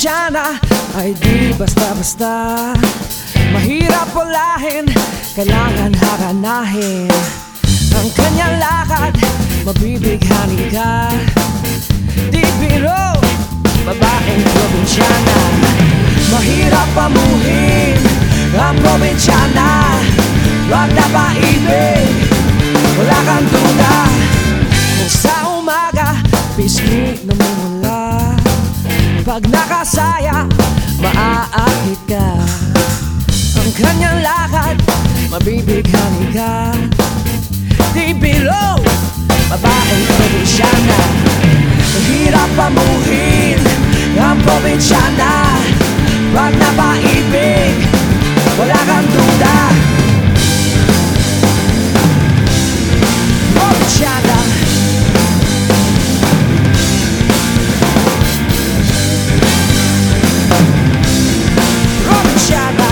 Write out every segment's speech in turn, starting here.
probinsyana ay di basta-basta. Mahirap pulahin, kailangan haranahin. Ang kanyang lakad, mabibighani ka. Di biro, babaeng probinsyana. Mahirap pamuhin ang probinsyana. Wag na paibig, wala kang duda. Kung sa umaga, pisngi namumula. Pag nakasaya, maaakit ka. Ang kanyang lakad, mabibighani ka. Di biro, babaeng probinsyana. Mahirap pamuhin ang probinsyana. Wag na paibig, wala kang duda. Probinsyana. Probinsyana.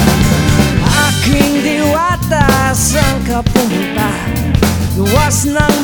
Pumunta, luwas ng